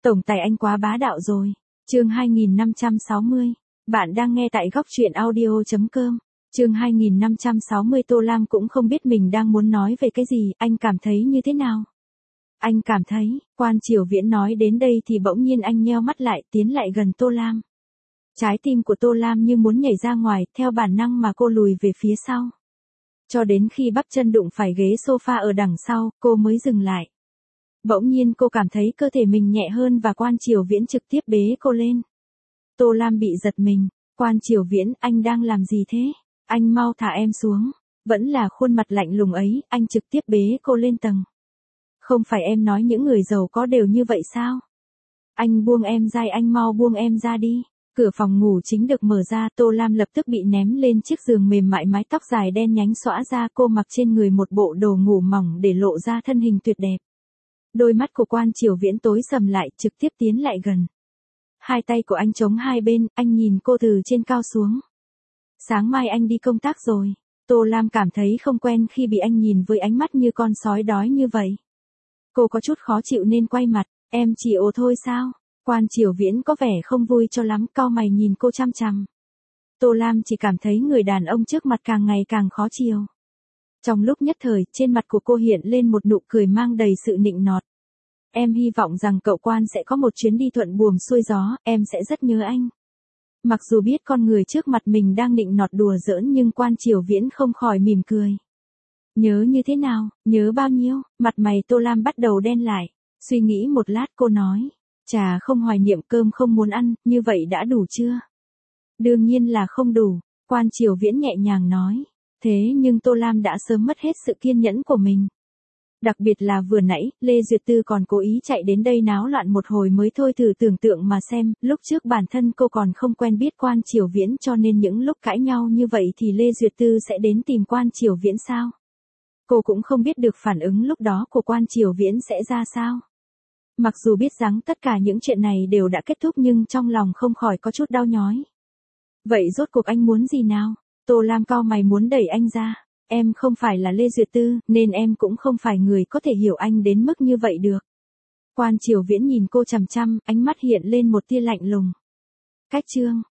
Tổng tài anh quá bá đạo rồi. Chương 2560. Bạn đang nghe tại góc truyện audio.com. Chương 2560. Tô Lam cũng không biết mình đang muốn nói về cái gì, anh cảm thấy như thế nào? Anh cảm thấy, Quan Triều Viễn nói đến đây thì bỗng nhiên anh nheo mắt lại, tiến lại gần Tô Lam. Trái tim của Tô Lam như muốn nhảy ra ngoài, theo bản năng mà cô lùi về phía sau. Cho đến khi bắp chân đụng phải ghế sofa ở đằng sau, cô mới dừng lại. Bỗng nhiên cô cảm thấy cơ thể mình nhẹ hơn và Quan Triều Viễn trực tiếp bế cô lên. Tô Lam bị giật mình. Quan Triều Viễn, anh đang làm gì thế? Anh mau thả em xuống. Vẫn là khuôn mặt lạnh lùng ấy, anh trực tiếp bế cô lên tầng. Không phải em nói những người giàu có đều như vậy sao? Anh buông em ra, anh mau buông em ra đi. Cửa phòng ngủ chính được mở ra, Tô Lam lập tức bị ném lên chiếc giường mềm mại, mái tóc dài đen nhánh xõa ra, cô mặc trên người một bộ đồ ngủ mỏng để lộ ra thân hình tuyệt đẹp. Đôi mắt của Quan Triều Viễn tối sầm lại, trực tiếp tiến lại gần. Hai tay của anh chống hai bên, anh nhìn cô từ trên cao xuống. Sáng mai anh đi công tác rồi. Tô Lam cảm thấy không quen khi bị anh nhìn với ánh mắt như con sói đói như vậy. Cô có chút khó chịu nên quay mặt, em chỉ ồ thôi sao? Quan Triều Viễn có vẻ không vui cho lắm, cau mày nhìn cô chăm chăm. Tô Lam chỉ cảm thấy người đàn ông trước mặt càng ngày càng khó chiều. Trong lúc nhất thời, trên mặt của cô hiện lên một nụ cười mang đầy sự nịnh nọt. Em hy vọng rằng cậu Quan sẽ có một chuyến đi thuận buồm xuôi gió, em sẽ rất nhớ anh. Mặc dù biết con người trước mặt mình đang nịnh nọt đùa giỡn nhưng Quan Triều Viễn không khỏi mỉm cười. Nhớ như thế nào, nhớ bao nhiêu? Mặt mày Tô Lam bắt đầu đen lại. Suy nghĩ một lát cô nói. Trà không hoài niệm, cơm không muốn ăn, như vậy đã đủ chưa? Đương nhiên là không đủ, Quan Triều Viễn nhẹ nhàng nói. Thế nhưng Tô Lam đã sớm mất hết sự kiên nhẫn của mình. Đặc biệt là vừa nãy, Lê Duyệt Tư còn cố ý chạy đến đây náo loạn một hồi mới thôi, thử tưởng tượng mà xem, lúc trước bản thân cô còn không quen biết Quan Triều Viễn cho nên những lúc cãi nhau như vậy thì Lê Duyệt Tư sẽ đến tìm Quan Triều Viễn sao? Cô cũng không biết được phản ứng lúc đó của Quan Triều Viễn sẽ ra sao. Mặc dù biết rằng tất cả những chuyện này đều đã kết thúc nhưng trong lòng không khỏi có chút đau nhói. Vậy rốt cuộc anh muốn gì nào? Tô Lam cau mày muốn đẩy anh ra. Em không phải là Lê Duyệt Tư, nên em cũng không phải người có thể hiểu anh đến mức như vậy được. Quan Triều Viễn nhìn cô chằm chằm, ánh mắt hiện lên một tia lạnh lùng. Cách chương.